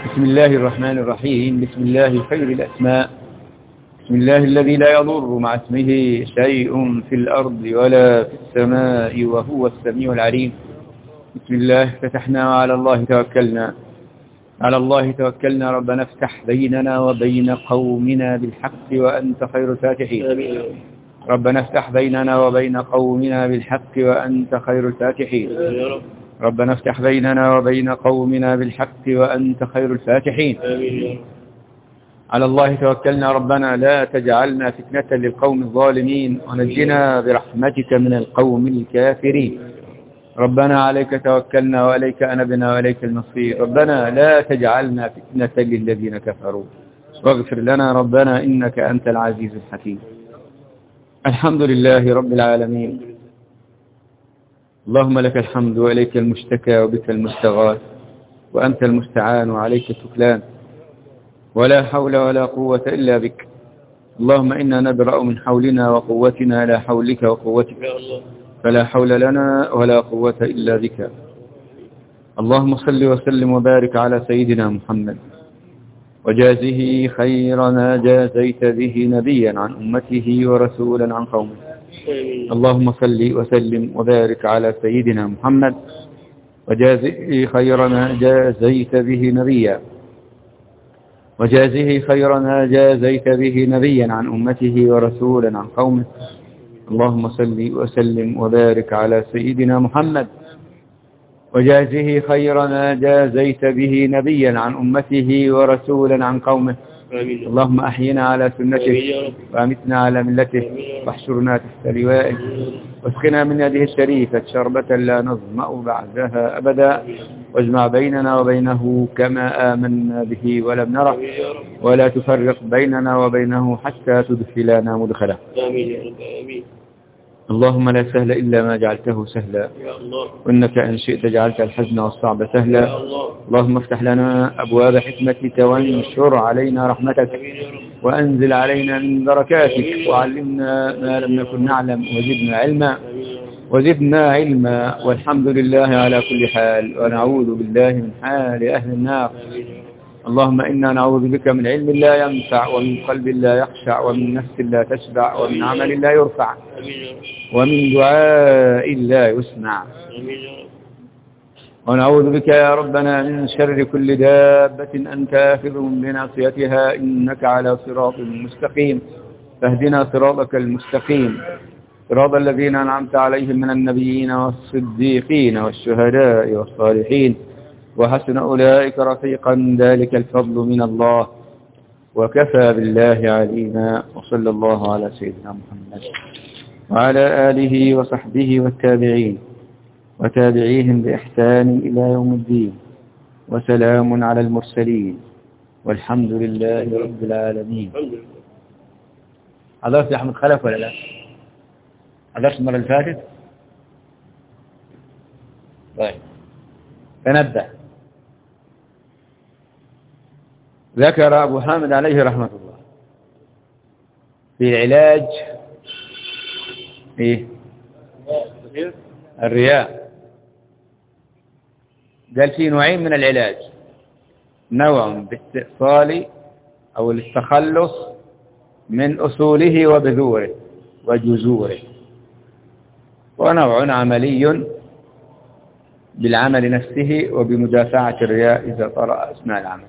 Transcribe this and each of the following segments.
بسم الله الرحمن الرحيم. بسم الله خير الأسماء. بسم الله الذي لا يضر مع اسمه شيء في الأرض ولا في السماء وهو السميع العليم. بسم الله فتحنا وعلى الله توكلنا. على الله توكلنا. ربنا افتح بيننا وبين قومنا بالحق وأنت خير الفاتحين. ربنا افتح بيننا وبين قومنا بالحق وأنت خير الفاتحين. ربنا افتح بيننا وبين قومنا بالحق وأنت خير الفاتحين. على الله توكلنا. ربنا لا تجعلنا فتنة للقوم الظالمين ونجنا برحمتك من القوم الكافرين. ربنا عليك توكلنا وإليك أنبنا وإليك المصير. ربنا لا تجعلنا فتنة للذين كفروا واغفر لنا ربنا إنك أنت العزيز الحكيم. الحمد لله رب العالمين. اللهم لك الحمد وإليك المشتكى وبك المستغاث وأنت المستعان وعليك التكلان ولا حول ولا قوة إلا بك. اللهم إنا نبرأ من حولنا وقوتنا لا حولك وقوتك فلا حول لنا ولا قوة إلا بك. اللهم صل وسلم وبارك على سيدنا محمد وجازه خير ما جازيت به نبيا عن أمته ورسولا عن قومه. اللهم صل وسلم وبارك على سيدنا محمد وجازه خير ما جازيت به نبيا عن أمته ورسولا عن قومه. اللهم صل وسلم وبارك على سيدنا محمد وجازه خير ما جازيت به نبيا عن أمته ورسولا عن قومه. اللهم أحينا على سنته وأمتنا على ملته واحشرنا تحت لوائه واسقنا من يده الشريفة شربة لا نظمأ بعدها أبدا واجمع بيننا وبينه كما آمنا به ولم نره ولا تفرق بيننا وبينه حتى تدخلنا مدخله. اللهم لا سهل إلا ما جعلته سهلا وإنك إن شئت جعلت الحزن والصعب سهلا. اللهم افتح لنا أبواب حكمتك وانشر علينا رحمتك وأنزل علينا من بركاتك وعلمنا ما لم نكن نعلم وزدنا علما والحمد لله على كل حال ونعوذ بالله من حال أهل النار. اللهم إنا نعوذ بك من علم لا ينفع ومن قلب لا يخشع ومن نفس لا تشبع ومن عمل لا يرفع ومن دعاء لا يسمع. ونعوذ بك يا ربنا من شر كل دابة أنت آخذ بناصيتها إنك على صراط مستقيم. فاهدنا صراطك المستقيم صراط الذين أنعمت عليهم من النبيين والصديقين والشهداء والصالحين وحسن أولئك رفيقا ذلك الفضل من الله وكفى بالله علينا. وصلى الله على سيدنا محمد وعلى آله وصحبه والتابعين وتابعيهم بإحسان إلى يوم الدين وسلام على المرسلين والحمد لله رب العالمين. حضرت يا أحمد خلف ولا لا؟ حضرت المرة اللي فاتت؟ طيب تنبه. ذكر أبو حامد عليه رحمة الله في علاج الرياء. قال في نوعين من العلاج، نوع باستئصال أو التخلص من أصوله وبذوره وجذوره، ونوع عملي بالعمل نفسه وبمدافعة الرياء إذا طرأ أثناء العمل.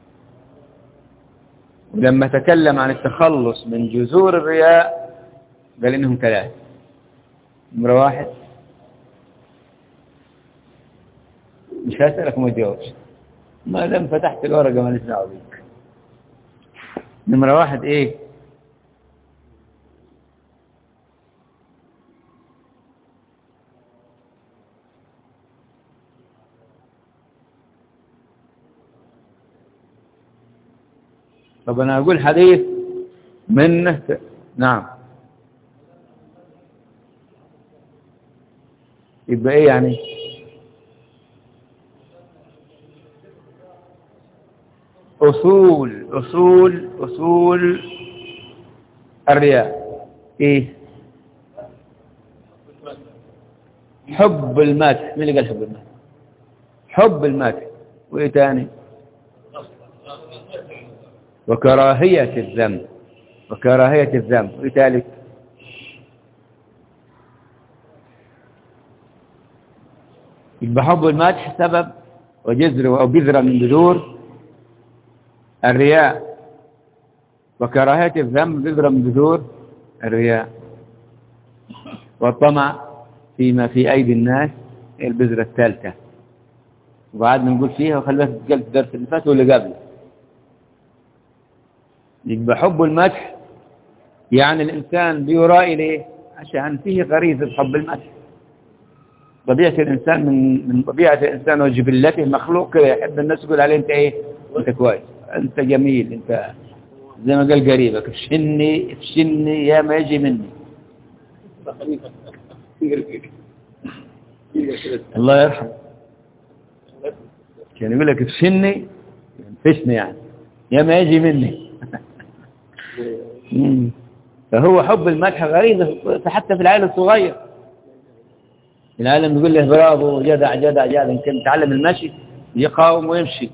ولما تكلم عن التخلص من جذور الرياء قال إنهم ثلاث. نمرة واحد، مش هسألك وما تجاوبش ما دام فتحت الورقة ما نسمعه بيك. نمرة واحد إيه؟ طب أنا أقول حديث منه نعم يبقى إيه يعني؟ أصول الرياء إيه؟ حب المدح. مين اللي قال حب المدح؟ حب المدح. وإيه تاني؟ وكراهية الذم. وكراهية الذم. ولذلك يبقى حب المدح سبب وجذر أو بذرة من بذور الرياء، وكراهية الذم بذرة من بذور الرياء. والطمع فيما في أيدي الناس هي البذرة الثالثة، وقعدنا نقول فيها وخليها تتقال في الدرس اللي فات واللي قبله. يبقى حب المدح يعني الإنسان بيرائي ليه؟ عشان فيه غريزة حب المدح. طبيعة الإنسان من طبيعة الإنسان وجبلته مخلوق كده يحب الناس يقول عليه أنت إيه؟ أنت كويس، أنت جميل، أنت زي ما قال قريبك افشني افشني يا ما يجي مني. الله يرحم كان يقول لك افشني فشني يعني يا ما يجي مني. فهو حب المدح غريزة حتى في العائلة الصغير. العالم يقول له برافو جدع جدع جدع، يمكن يتعلم المشي يقاوم ويمشي.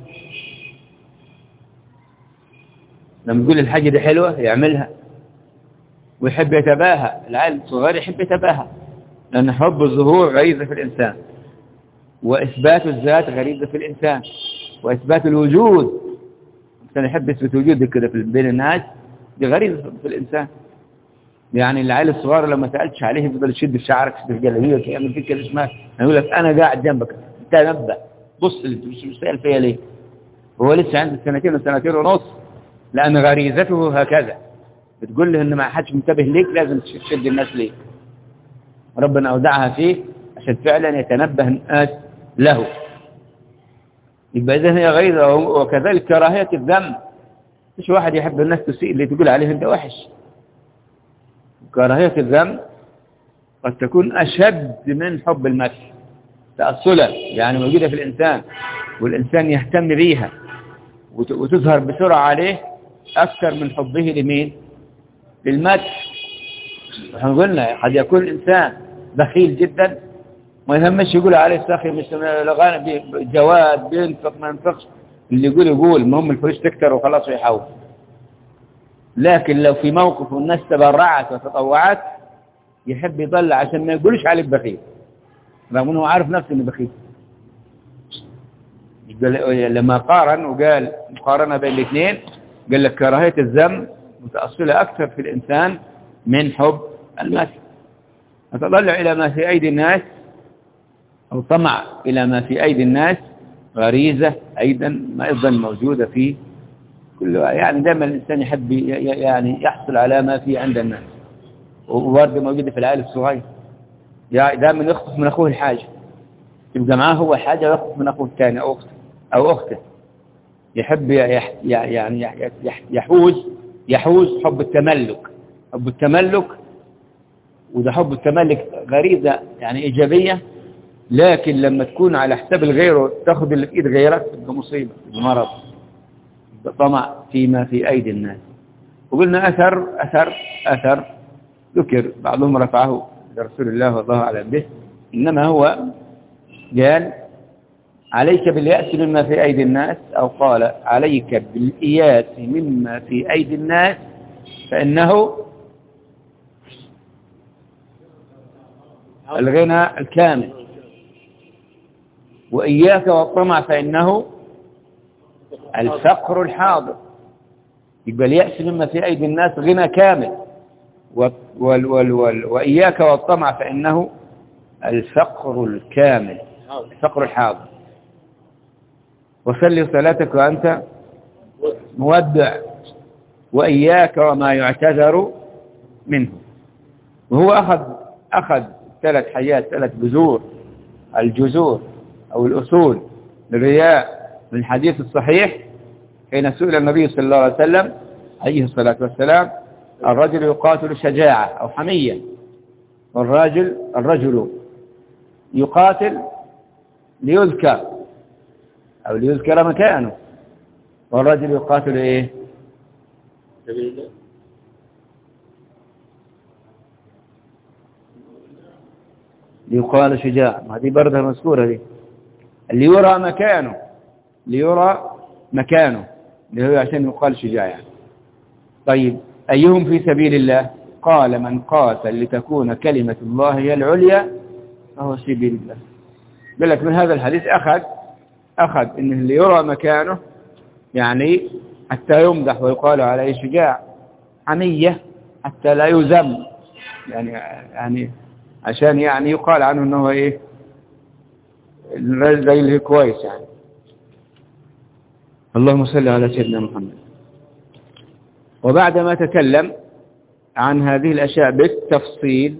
لما يقول الحاجة دي حلوة يعملها ويحب يتباهى. العائل الصغير يحب يتباهى لأن حب الظهور غريزة في الإنسان، وإثبات الذات غريزة في الإنسان، وإثبات الوجود. الإنسان يحب يثبت وجوده كده بين الناس، دي غريزة في الإنسان. يعني العيل الصغير لما سألتش عليه يفضل يشد في شعرك في الجلابيه يعمل فيك كده اسمها، يقول لك أنا قاعد جنبك أنت نبه بص اللي مش سأل فيا ليه؟ هو لسه عنده سنتين وسنتين ونص، لأن غريزته هكذا بتقول له إن ما حدش منتبه ليك لازم تشد الناس ليك. ربنا أودعها فيه عشان فعلا يتنبه الناس له. يبقى إذن هي غيظة. وكذلك كراهية الذم، مش واحد يحب الناس تسيء اللي تقول عليه أنت وحش. كراهية الذم قد تكون أشد من حب المدح تأصلا، يعني موجودة في الإنسان والإنسان يهتم بيها وتظهر بسرعة عليه أكثر من حبه لمين؟ للمدح. احنا قلنا قد يكون الإنسان بخيل جدا ما يهمش يقول عليه ساخي مش لغانا جواد بينفق ما ينفقش، اللي يقول المهم الفلوس تكتر وخلاص ويحاول. لكن لو في موقف والناس تبرعت وتطوعت يحب يضل عشان ما يقولش عليه بخيل رغم انه عارف نفسه انه بخيل. لما قارن وقال مقارنة بين الاثنين قال لك كراهية الذم متأصلة أكثر في الإنسان من حب المدح. أتطلع إلى ما في أيدي الناس أو طمع إلى ما في أيدي الناس غريزة أيضا موجودة في كل، يعني دائما الإنسان يحب يعني يحصل على ما في عند الناس، وبرضه موجودة في العائلة الصغير. يعني دائما يخطف من أخوه الحاجة، يبقى معاه هو حاجة ويخطف من أخوه الثاني أو أخته. يحب يعني يحوز حب التملك. حب التملك، وده حب التملك غريزة يعني إيجابية، لكن لما تكون على حساب الغير تاخذ اللي في إيد غيرك تبقى مصيبة، تبقى مرض، تبقى طمع فيما في أيدي الناس. وقلنا أثر ذكر بعضهم رفعه لرسول الله والله أعلم به، إنما هو قال عليك باليأس مما في أيدي الناس، أو قال عليك بالإياس مما في أيدي الناس فإنه الغنى الكامل، وإياك والطمع فإنه الفقر الحاضر. يبقى اليأس مما في أيدي الناس غنى كامل، وإياك والطمع فإنه الفقر الكامل، الفقر الحاضر. وصلي صلاتك وأنت مودع، وإياك وما يعتذر منه. وهو أخذ 3 حيات، 3 الجذور أو الأصول للرياء من الحديث الصحيح حين سئل النبي صلى الله عليه وسلم عليه الصلاة والسلام: الرجل يقاتل شجاعة أو حمية، الرجل يقاتل ليذكر أو ليذكر مكانه، والرجل يقاتل إيه؟ ليقال شجاع. ما دي بردها مذكورة دي، ليرى مكانه اللي هو عشان يقال شجاع يعني. طيب أيهم في سبيل الله؟ قال من قاتل لتكون كلمة الله هي العليا فهو سبيل الله. قال لك من هذا الحديث أخذ إن اللي يرى مكانه يعني حتى يمدح ويقال عليه شجاع، حمية حتى لا يذم، يعني عشان يعني يقال عنه إنه إيه الرجل اللي كويس يعني. اللهم صل على سيدنا محمد. وبعدما تكلم عن هذه الأشياء بالتفصيل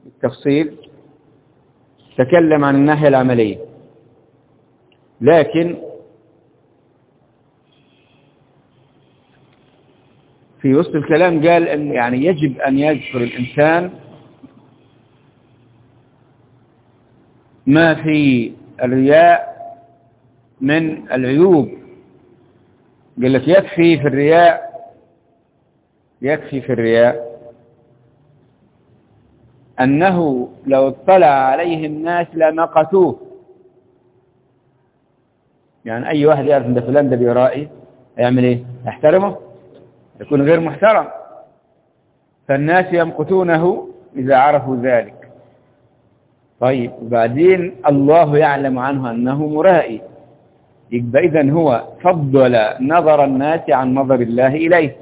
تكلم عن الناحية العملية، لكن في وسط الكلام قال أن يعني يجب أن يذكر الإنسان ما في الرياء من العيوب. قال لك يكفي في الرياء أنه لو اطلع عليه الناس لمقتوه. يعني أي واحد يعرف أن فلان ده بيرائي يعمل إيه؟ يحترمه؟ يكون غير محترم، فالناس يمقتونه إذا عرفوا ذلك. طيب وبعدين الله يعلم عنه أنه مرائي، يبقى إذن هو فضل نظر الناس عن نظر الله إليه،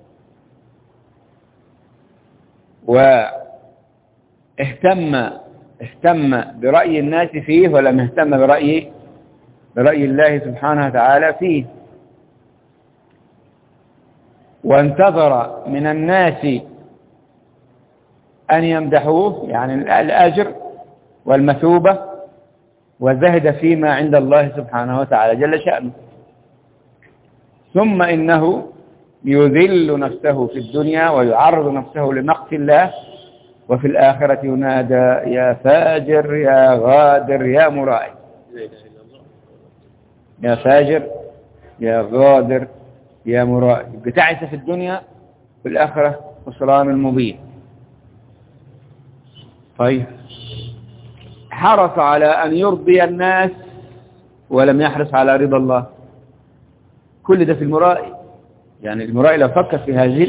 واهتم برأي الناس فيه ولم يهتم برأي الله سبحانه وتعالى فيه، وانتظر من الناس أن يمدحوه يعني الأجر والمثوبة، وزهد فيما عند الله سبحانه وتعالى جل شأنه. ثم إنه يذل نفسه في الدنيا ويعرض نفسه لمقت الله، وفي الآخرة ينادى يا فاجر يا غادر يا مرائي. يا فاجر يا غادر يا مرائي، بتعس في الدنيا في الآخرة خسران المبين. طيب حرص على أن يرضي الناس ولم يحرص على رضا الله. كل ده في المرائي. يعني المرائي لو فكر في هذه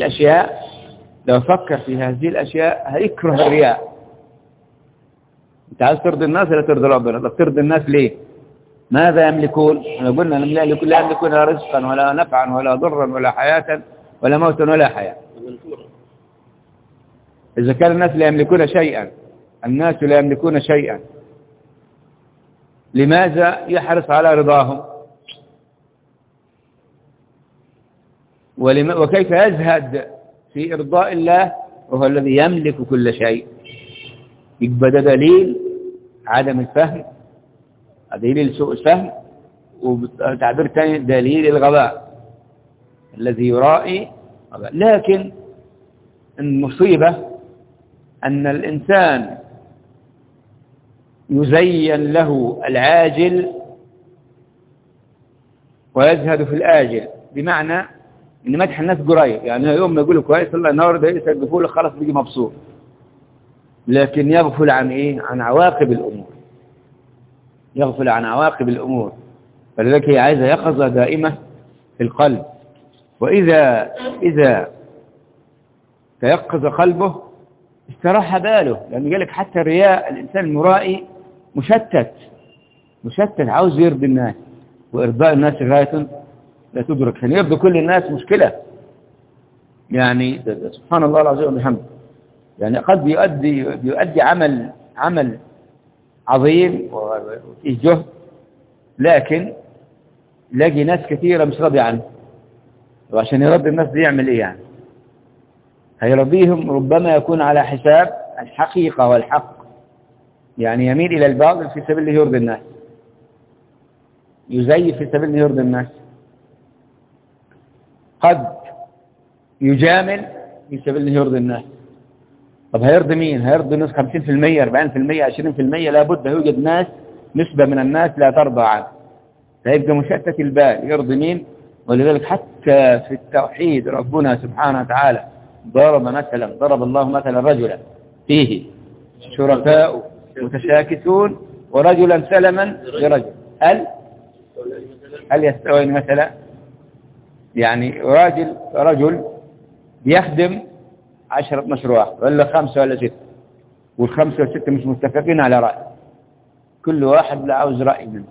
الأشياء هيكره الرياء. انت عايز ترضي الناس ولا ترضي ربنا؟ طب ترضي الناس ليه؟ ماذا يملكون؟ احنا قلنا لا يملكون لا رزقا ولا نفعا ولا ضرا ولا حياة ولا موتا ولا حياة. إذا كان الناس لا يملكون شيئا، لماذا يحرص على رضاهم؟ وكيف يزهد في إرضاء الله وهو الذي يملك كل شيء؟ يبقى ده دليل عدم الفهم، دليل سوء الفهم، وتعبير ثاني دليل الغباء الذي يرائي. لكن المصيبة أن الإنسان يزين له العاجل ويزهد في الآجل، بمعنى إن مدح الناس قريب، يعني يوم ما يقولوا كويس الله ينور ده يسقفوا له خلاص بيجي مبسوط، لكن يغفل عن إيه؟ عن عواقب الأمور. فلذلك هي عايزة يقظة دائمة في القلب. وإذا تيقظ قلبه استراح باله، لأن قال لك حتى الرياء الإنسان المرائي مشتت عاوز يرضي الناس، وإرضاء الناس غاية لا تدرك. يعني يرضي كل الناس مشكلة، يعني سبحان الله العظيم وبحمده. يعني قد يؤدي عمل عظيم وفيه جهد، لكن لاقي ناس كثيرة مش راضي عنه، وعشان يرضي الناس دي يعمل ايه يعني؟ هيرضيهم ربما يكون على حساب الحقيقة والحق، يعني يميل إلى الباطل في سبيل يرضي الناس، يزيف في سبيل يرضي الناس، قد يجامل في سبيل يرضي الناس. طب هيرضي مين؟ هيرضي الناس 50%، 40%، 20%؟ لابد يوجد ناس، نسبة من الناس لا ترضى عنه، فيبقى مشتت البال يرضي مين. ولذلك حتى في التوحيد ربنا سبحانه وتعالى ضرب الله مثلا رجلا فيه شركاء متشاكسون ورجلا سلما لرجل، هل يستوين مثلا؟ يعني رجل بيخدم 10 12 واحد ولا 5 ولا 6، والخمسة والستة مش متفقين على رأي، كل واحد له عاوز رأي منه،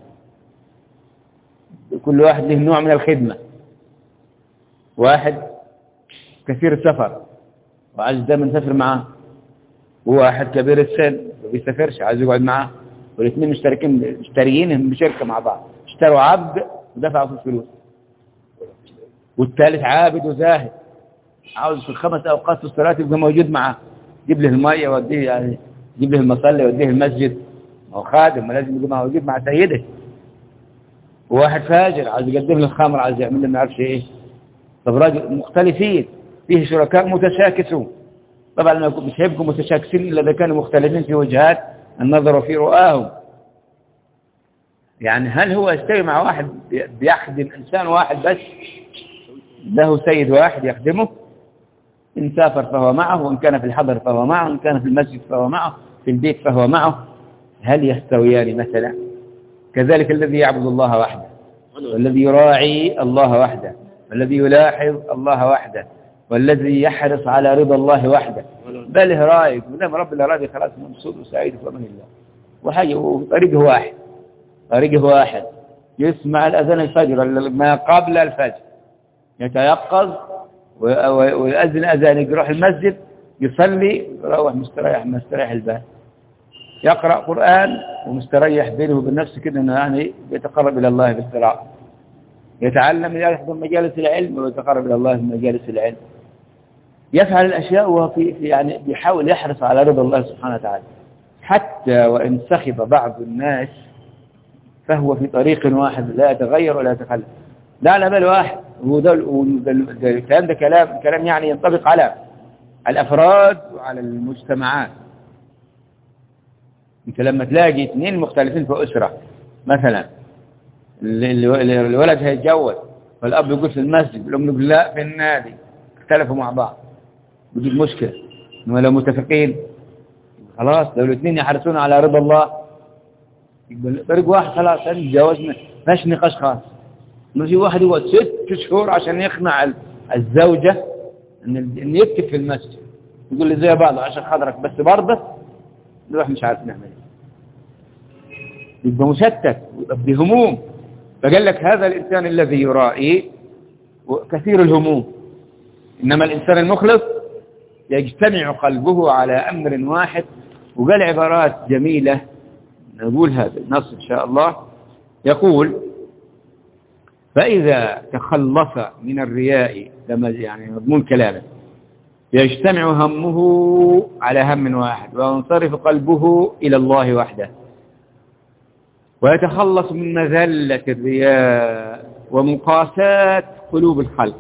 كل واحد له نوع من الخدمة. واحد كثير السفر وعايز دايما يسافر معاه، وواحد كبير السن ما بيسافرش عايز يقعد معاه، والاثنين مشتريين بشركة مع بعض، اشتروا عبد ودفعوا في الفلوس. والثالث عابد وزاهد عاوز في ال5 أوقات في الصلاة يبقى موجود معاه، يجيب له المية يوديه، يعني يجيب له المصلى يوديه المسجد، هو خادم لازم يبقى موجود مع سيده. وواحد فاجر عايز يقدم له الخمر، عايز يعمل له ما يعرفش ايه. طب راجل مختلفين، فيه شركاء متشاكسون، طبعا مش هيبقوا متشاكسين الا اذا كانوا مختلفين في وجهات النظر وفي رؤاهم. يعني هل هو يستوي مع واحد بيخدم انسان واحد بس له سيد واحد يخدمه؟ إن سافر فهو معه، وإن كان في الحضر فهو معه، وإن كان في المسجد فهو معه، في البيت فهو معه. هل يستويان مثلا؟ كذلك الذي يعبد الله وحده، والذي يراعي الله وحده، والذي يلاحظ الله وحده، والذي يحرص على رضا الله وحده، بل رايق ودام رب الأراضي خلاص مبسوط وسعيد في أمان الله. وحاجة طريقه واحد يسمع الأذان الفجر ما قبل الفجر، يتيقظ ويأذن أذان، يروح المسجد يصلي، يروح مستريح البال، يقرأ قرآن ومستريح بينه وبين نفسه كده انه يعني يتقرب إلى الله بالقراءة، يتعلم يحضر مجالس العلم ويتقرب إلى الله في مجالس العلم، يفعل الأشياء وهو يعني بيحاول يحرص على رضا الله سبحانه وتعالى. حتى وإن سخط بعض الناس فهو في طريق واحد لا يتغير ولا يتخلف، لا على بال واحد. الكلام ده كلام يعني ينطبق على الأفراد وعلى المجتمعات. انت لما تلاقي 2 مختلفين في أسرة مثلا، الولد هيتجوز والأب يقول في المسجد والأم يقول لا في النادي، اختلفوا مع بعض، بيجيب مشكلة. ولو متفقين خلاص، لو الاثنين يحرصون على رضا الله يقول طريق واحد خلاص الجواز ماشي نقاش خاص. نجي واحد يقعد 6 شهور عشان يقنع الزوجة ان يكتب في المسجد، يقول لي زي بعض عشان خاطرك بس برضه نروح مش عارف نعمل ايه، يبقى مشتت بهموم. فقال لك هذا الإنسان الذي يرائي كثير الهموم، إنما الإنسان المخلص يجتمع قلبه على أمر واحد. وقال عبارات جميلة نقول هذا النص إن شاء الله، يقول فإذا تخلص من الرياء، لما يعني مضمون كلامه، يجتمع همه على هم واحد، وينصرف قلبه إلى الله وحده، ويتخلص من مذلة الرياء ومقاسات قلوب الخلق.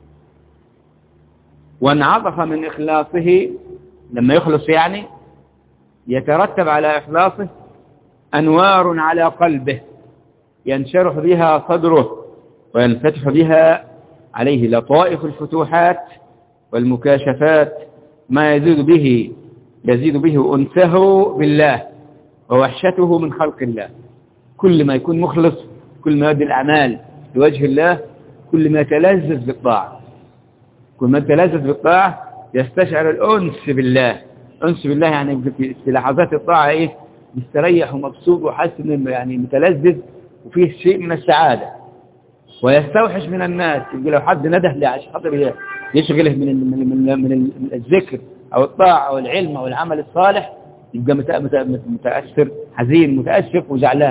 وانعطف من إخلاصه، لما يخلص يعني يترتب على إخلاصه أنوار على قلبه ينشرح بها صدره وينفتح بها عليه لطائف الفتوحات والمكاشفات، ما يزيد به أنسه بالله ووحشته من خلق الله. كل ما يكون مخلص، كل ما يؤدي الأعمال لوجه الله، كل ما يتلذذ بالطاعة، كل ما يتلذذ بالطاعة يستشعر الأنس بالله. أنس بالله يعني في لحظات الطاعة إيه؟ مستريح ومبسوط وحاسس إنه يعني متلذذ وفيه شيء من السعادة. ويستوحش من الناس، يقول لو حد نده لي عشان خاطر يشغله من الذكر أو الطاعة أو العلم أو العمل الصالح، يبقى متأثر حزين متأسف وزعلان.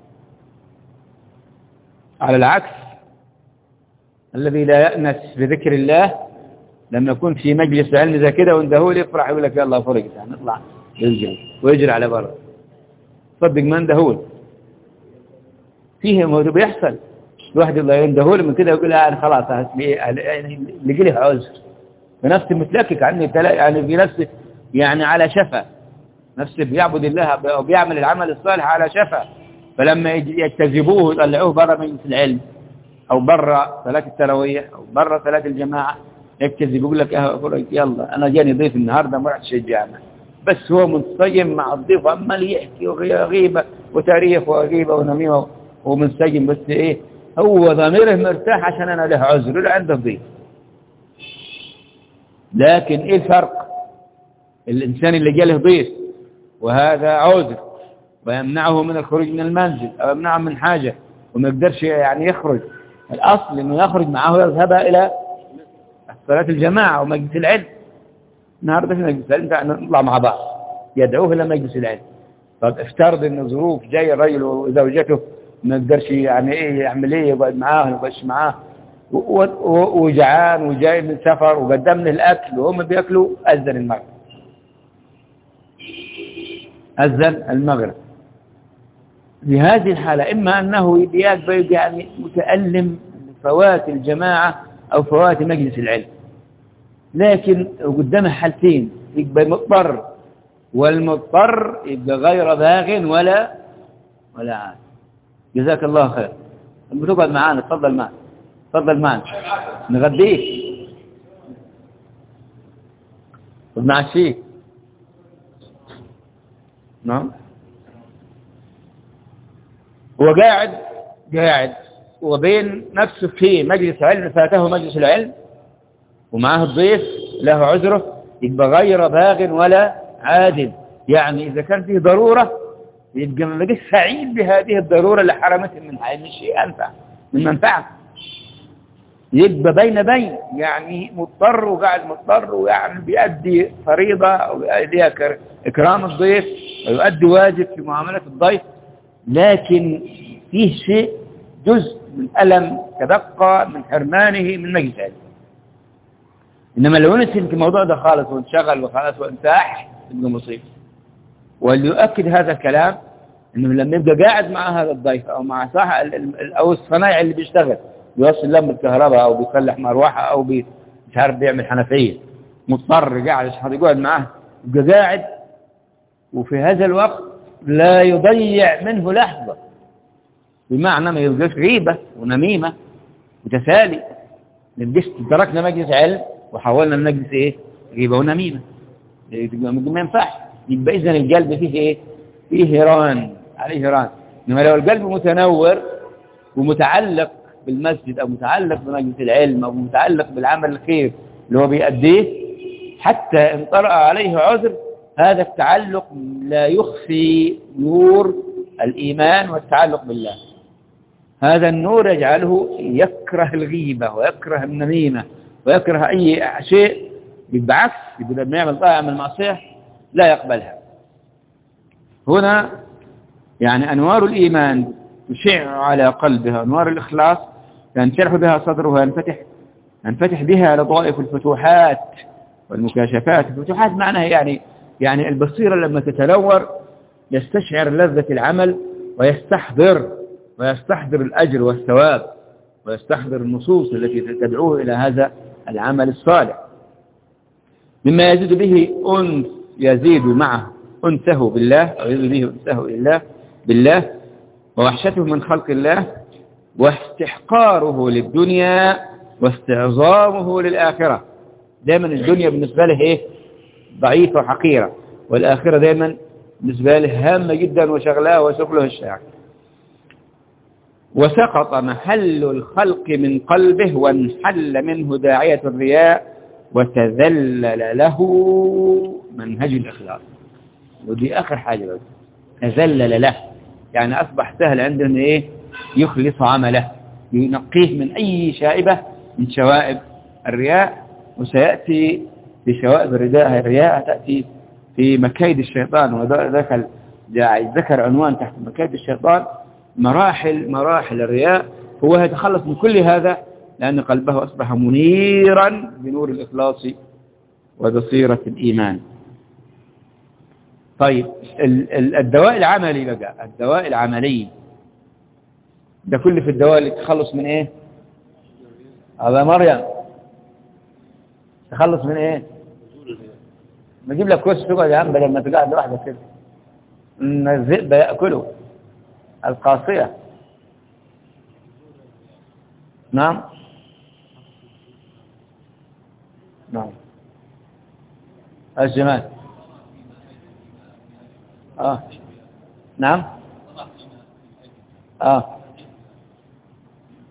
على العكس الذي لا يأنس بذكر الله لما يكون في مجلس علم زي كده وندهول يفرح يقول لك يلا فرقت هنطلع ويجري على بره. صدق ما ندهول فيه موضوع بيحصل، الواحد الله يندهول من كده يقول يعني خلاص لقي له عذر بنفسه متلكك عني يعني في نفسه يعني على شفا، نفسه بيعبد الله وبيعمل العمل الصالح على شفا، فلما يجتذبوه ويطلعوه برا مجلس العلم أو برا صلاة التراويح أو برا صلاة الجماعة، يكتذب يقول لك يلا أنا جاني ضيف النهاردة ما رحتش الجامعة، بس هو منسجم مع الضيف عمال يحكي غيبة وتاريخ وغيبة ونميمة ومنسجم، بس إيه هو ضميره مرتاح عشان أنا له عذر ولا عنده ضيف. لكن إيه الفرق؟ الإنسان اللي جاله ضيف وهذا عذر ويمنعه من الخروج من المنزل أو يمنعه من حاجة وما يقدرش يعني يخرج، الأصل إنه يخرج معه ويذهب إلى صلاة الجماعة ومجلس العلم. النهارده في مجلس العلم نطلع مع بعض، يدعوه إلى مجلس العلم. طب افترض إن ظروف جاي الرجل وزوجته ما يقدرش يعني إيه يعمل إيه، يقعد معاه ولا يقعدش معاه وجعان وجاي من سفر وقدم له الأكل وهم بيأكلوا، أذن المغرب. أذن المغرب. في هذه الحالة إما أنه يبقى يعني متألم فوات الجماعة أو فوات مجلس العلم، لكن قدامه حالتين، يبقى مضطر، والمضطر يبقى غير باغ ولا عاد. جزاك الله خير. لما تقعد معانا تفضل معنا، تفضل معنا نغديك مع الشيء. نعم. هو قاعد وبين نفسه في مجلس علم، فاته مجلس العلم ومعه الضيف له عذره، يبقى غير باغ ولا عادل. يعني إذا كان فيه ضرورة يبقى ما بقيش سعيد بهذه الضرورة اللي حرمته من شيء أنفع من منفعة، يبقى بين يعني مضطر وقاعد مضطر ويعني بيؤدي فريضة أو بيؤدي إكرام الضيف ويؤدي واجب في معاملة الضيف، لكن فيه شيء جزء من ألم تبقى من حرمانه من مجلس علم. إنما لو نسي في الموضوع ده خالص وانشغل وخلاص وانتاح يبقى مصيبة. واللي يؤكد هذا الكلام إنه لما يبقى قاعد مع هذا الضيف أو مع صاحب أو الصنايعي اللي بيشتغل بيوصل لمبة الكهرباء أو بيصلح مروحة أو مش عارف بيعمل حنفية، مضطر قاعد عشان يقعد معاه، يبقى قاعد وفي هذا الوقت لا يضيع منه لحظة، بمعنى ما يبقاش غيبة ونميمة وتسالي. نبقاش تركنا مجلس علم وحولنا المجلس ايه غيبة ونميمة، ما ينفعش. يبقى إذن القلب فيه ايه؟ فيه هيران، عليه هيران. إنما لو القلب متنور ومتعلق بالمسجد أو متعلق بمجلس العلم أو متعلق بالعمل الخير اللي هو بيأديه، حتى إن طرأ عليه عذر، هذا التعلق لا يخفي نور الإيمان والتعلق بالله. هذا النور يجعله يكره الغيبة ويكره النميمة ويكره أي شيء، بالعكس يقول لما يعمل طاعة من المعصية لا يقبلها. هنا يعني أنوار الإيمان تشع على قلبها، أنوار الإخلاص ينشرح بها صدره وينفتح بها لطائف الفتوحات والمكاشفات. الفتوحات معناها يعني البصيرة لما تتنور يستشعر لذة العمل ويستحضر الأجر والثواب ويستحضر النصوص التي تدعوه إلى هذا العمل الصالح، مما يزيد به يزيد معه أنسه بالله، أو يزيد به أنسه بالله ووحشته من خلق الله واستحقاره للدنيا واستعظامه للآخرة. دائما الدنيا بالنسبة له إيه؟ ضعيفة وحقيرة، والآخرة دائما بالنسبة له هامة جدا وشغلاه وشغله الشاعر. وسقط محل الخلق من قلبه وانحل منه داعية الرياء وتذلل له منهج الإخلاص. ودي آخر حاجة بس، تذلل له، يعني أصبح سهل عندنا إيه؟ يخلص عمله، ينقيه من أي شائبة من شوائب الرياء. وسيأتي في شوائب الرياء تأتي في مكايد الشيطان، ذكر عنوان تحت مكايد الشيطان مراحل الرياء. هو يتخلص من كل هذا لأن قلبه أصبح منيرا بنور الإخلاص وبصيرة الإيمان. طيب الدواء العملي بقى، الدواء العملي ده كل في الدواء اللي تخلص من ايه؟ هذا مريم تخلص من ايه؟ نجيب لك كرسي تقعد يا عم بدل ما تقعد لوحدك كده. ان الذئب يأكله القاصية. نعم الجمال. نعم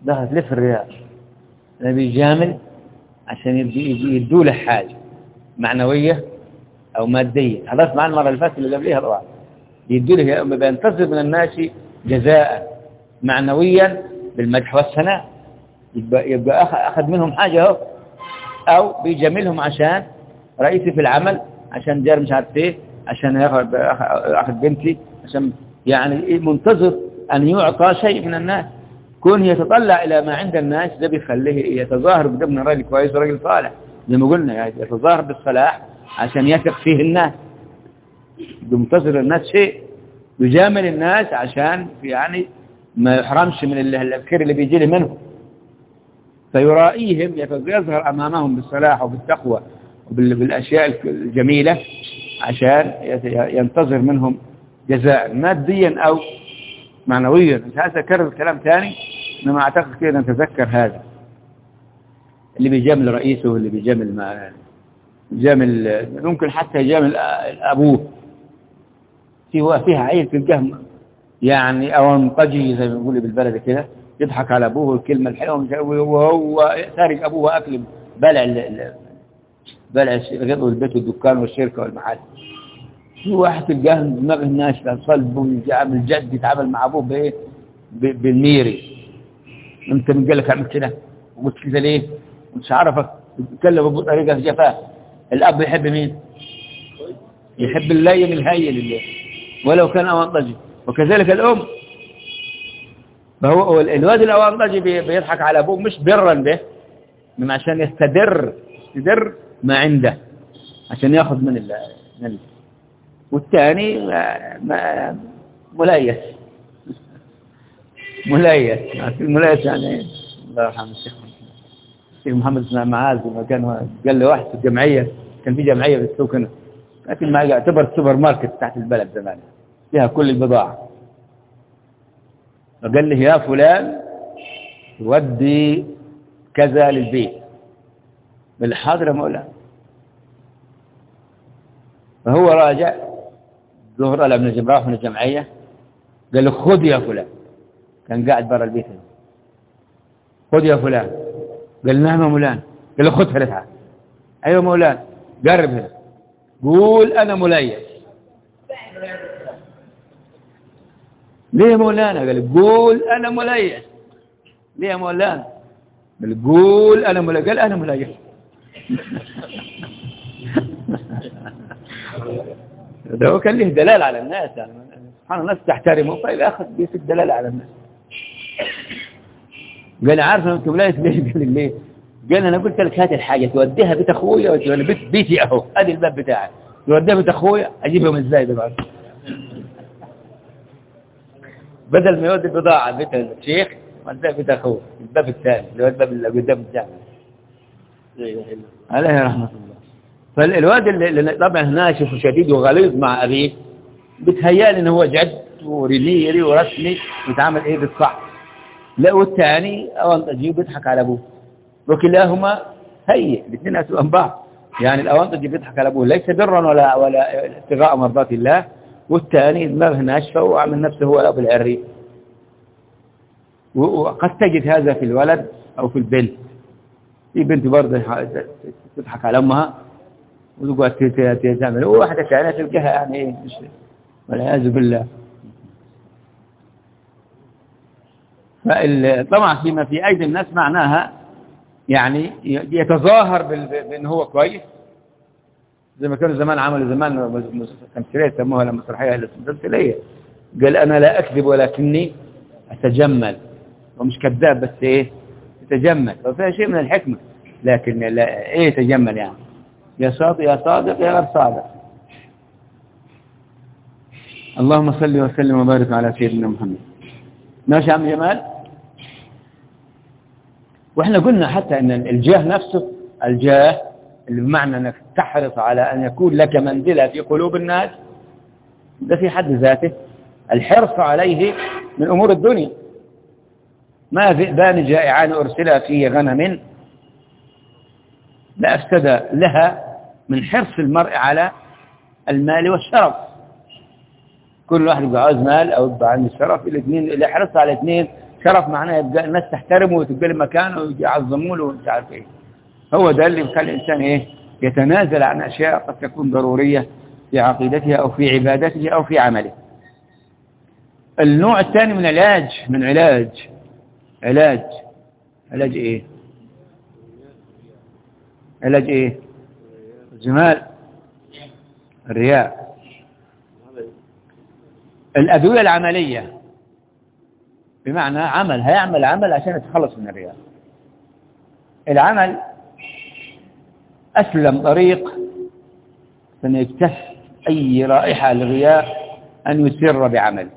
دخلت ليه في الرياء؟ أنا بيجامل عشان يدوا له حاجة معنوية أو مادية. حضرت معنا المرة اللي فاتت اللي قبليها طبعا، يدوا له، بينتظر من الناس جزاء معنويا بالمدح والثناء، يبقى أخذ منهم حاجة أو بيجاملهم عشان رئيسي في العمل، عشان جار مش عارف ايه، عشان أخذ بنتي، عشان يعني منتظر أن يعطى شيء من الناس. كون يتطلع إلى ما عند الناس ده بيخليه يتظاهر قدامنا راجل كويس وراجل صالح زي ما قلنا، يعني يتظاهر بالصلاح عشان يثق فيه الناس، بينتظر الناس شيء، يجامل الناس عشان يعني ما يحرمش من الخير اللي بيجي له منهم، فيرائيهم، يظهر أمامهم بالصلاح وبالتقوى وبالأشياء الجميلة عشان ينتظر منهم جزاء ماديا أو معنويا. مش عايز أكرر الكلام ثاني، إنما أعتقد كده نتذكر هذا. اللي بيجامل رئيسه، اللي بيجامل ممكن حتى يجامل أبوه، فيها عيل في الجهم يعني أونطجي زي ما بنقول بالبلد كده، يضحك على أبوه الكلمة الحلوة وهو سارق أبوه وأكل بلع غيره البيت والدكان والشركة والمحل. في واحد في الجهم دماغه ناشفة صلب ويعمل جد، يتعامل مع أبوه بإيه؟ بالميري. أنت من قال لك أعمل كده وقلت كده ليه؟ مش عارفك تتكلم أبوه بطريقة جفاف. الأب يحب مين؟ يحب اللين الهين اللي ولو كان أونطجي، وكذلك الأم. فهو الواد الأونطجي بيضحك على أبوه مش برا به، من عشان يستدر ما عنده عشان ياخذ من الله. والثاني مليس مليس يعني الله يرحمه الشيخ محمد بن معاذ، لما كان قال له واحد في الجمعية، كان في جمعية بالسوق هنا، لكن ما اعتبر سوبر ماركت تحت البلد زمان فيها كل البضاعة، فقال له يا فلان ودي كذا للبيت. بالحاضر يا مولانا. فهو راجع ظهر على ابن الجمراح من الجمعية، قال له خذ يا فلان، كان قاعد برا البيت هنا، خذ يا فلان. قال نعم يا مولانا. قال له خذ فرحة. ايوه مولانا. قرب هنا، قول انا مليس. ليه يا مولانا؟ قال قول انا مليس. ليه يا مولانا؟ قال قول انا مليس. قال انا مليس. ده هو كان له دلال على الناس، يعني سبحان الناس تحترمه فيأخذ بيس الدلال على الناس. قال عارف انت مليس ليه؟ قال ليه؟ قال انا قلت لك هات الحاجه توديها بيت اخويا ولا بيتي اهو، ادي الباب بتاعي، توديها بيت اخويا اجيبهم ازاي دلوقتي؟ بدل ما يودي بضاعه بيت الشيخ وديها بيت اخوه، الباب الثاني اللي هو الباب اللي قدام الجامع. عليه رحمه الله. فالواد اللي طبعا ناشف وشديد وغليظ مع ابيه، بتهيألي ان هو جد وريليري ورسمي ويتعامل ايه بالصح. لا والثاني اونطجي بيضحك على ابوه، وكلاهما هيئ، الاثنين اسوء من بعض. يعني الاونطجي بيضحك على ابوه ليس برا ولا ابتغاء مرضات الله، والثاني دماغه ناشفه وعمل نفسه هو الاب العري. وقد تجد هذا في الولد او في البنت. في بنت برضه تضحك على امها وتقعد تعمل، وواحده ثانيه تلقاها يعني ايه مش، والعياذ بالله. فالطمع فيما في ايدي الناس معناها يعني يتظاهر بان هو كويس، زي ما كانوا زمان عملوا زمان تمثيليه يسموها المسرحيه التمثيليه، قال انا لا اكذب ولكني اتجمل، ومش كذاب بس ايه يتجمل، وفيها شيء من الحكمه، لكن لا ايه يتجمل يعني يا صادق يا صادق يا غير صادق. اللهم صل وسلم وبارك على سيدنا محمد. ماشي يا عم جمال. واحنا قلنا حتى ان الجاه نفسه، الجاه اللي بمعنى انك تحرص على ان يكون لك منزلة في قلوب الناس، ده في حد ذاته الحرص عليه من امور الدنيا. ما ذئبان جائعان ارسلا في غنم لا افسد لها من حرص المرء على المال والشرف. كل واحد يبقى عاوز مال او يبقى عنده شرف، الاثنين اللي حرص على الاثنين شرف معناه يبقى الناس تحترمه وتبقى له مكانه ويعظموا له ومش عارف ايه. هو ده اللي بيخلي الانسان ايه يتنازل عن اشياء قد تكون ضروريه في عقيدته او في عبادته او في عمله. النوع الثاني من علاج ايه؟ علاج ايه؟ الجمال، الرياء. الأدوية العملية بمعنى هيعمل عمل عشان يتخلص من الرياء. العمل أسلم طريق أن يكتف أي رائحة للرياء أن يسر بعمل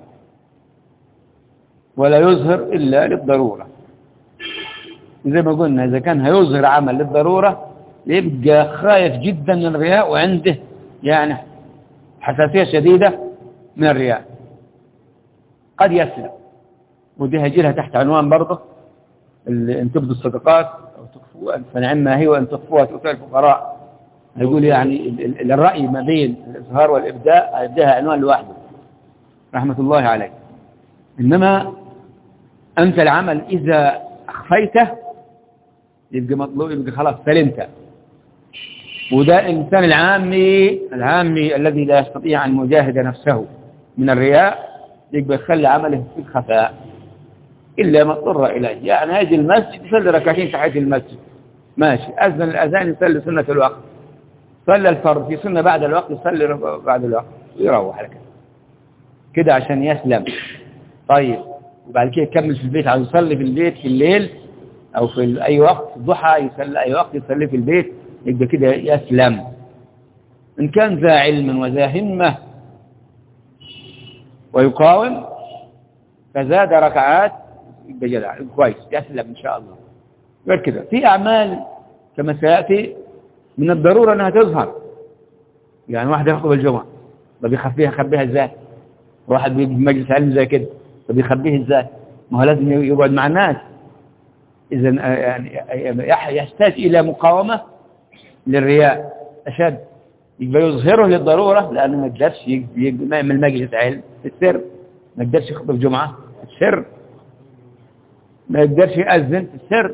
ولا يظهر إلا للضرورة. زي ما قلنا إذا كان هيظهر عمل للضرورة يبقى خايف جدا من الرياء وعنده يعني حساسية شديدة من الرياء. قد يسلم، ودي هيجي لها تحت عنوان برضه ان تبدوا الصدقات او تخفوها فنعم ما هي وان تخفوها تؤتوا الفقراء. هيقول يعني الرأي ما بين الإظهار والإبداء هيديها عنوان لوحده رحمة الله عليه. إنما أنت العمل إذا أخفيته يبقى مطلوب، يبقى خلاص سلمت. وده الإنسان العامي الذي لا يستطيع أن يجاهد نفسه من الرياء يبقى يخلي عمله في الخفاء إلا ما اضطر إليه. يعني هيجي المسجد يصلي ركعتين تحية المسجد ماشي، أذن الأذان يصلي سنة الوقت، صلى الفرض في سنة بعد الوقت يصلي بعد الوقت ويروح على كده عشان يسلم. طيب وبعد كده يكمل في البيت، عاوز يصلي في البيت في الليل أو في أي وقت الضحى يصلي أي وقت يصلي في البيت يبقى كده يسلم. إن كان ذا علم وذا همة ويقاوم فزاد ركعات يبقى جدع كويس يسلم إن شاء الله. غير كده في أعمال كما سيأتي من الضرورة أنها تظهر. يعني واحد يخطب الجمعة طب يخبيها إزاي؟ واحد بيجي في مجلس علم زي كده طب يخبيه إزاي؟ ما هو لازم يقعد مع الناس. إذا يعني يحتاج إلى مقاومة للرياء أشد، يبقى يظهره للضرورة لأنه ما يقدرش يعمل مجلس علم في السر، ما يقدرش يخطب جمعة في السر، ما يقدرش يأذن في السر.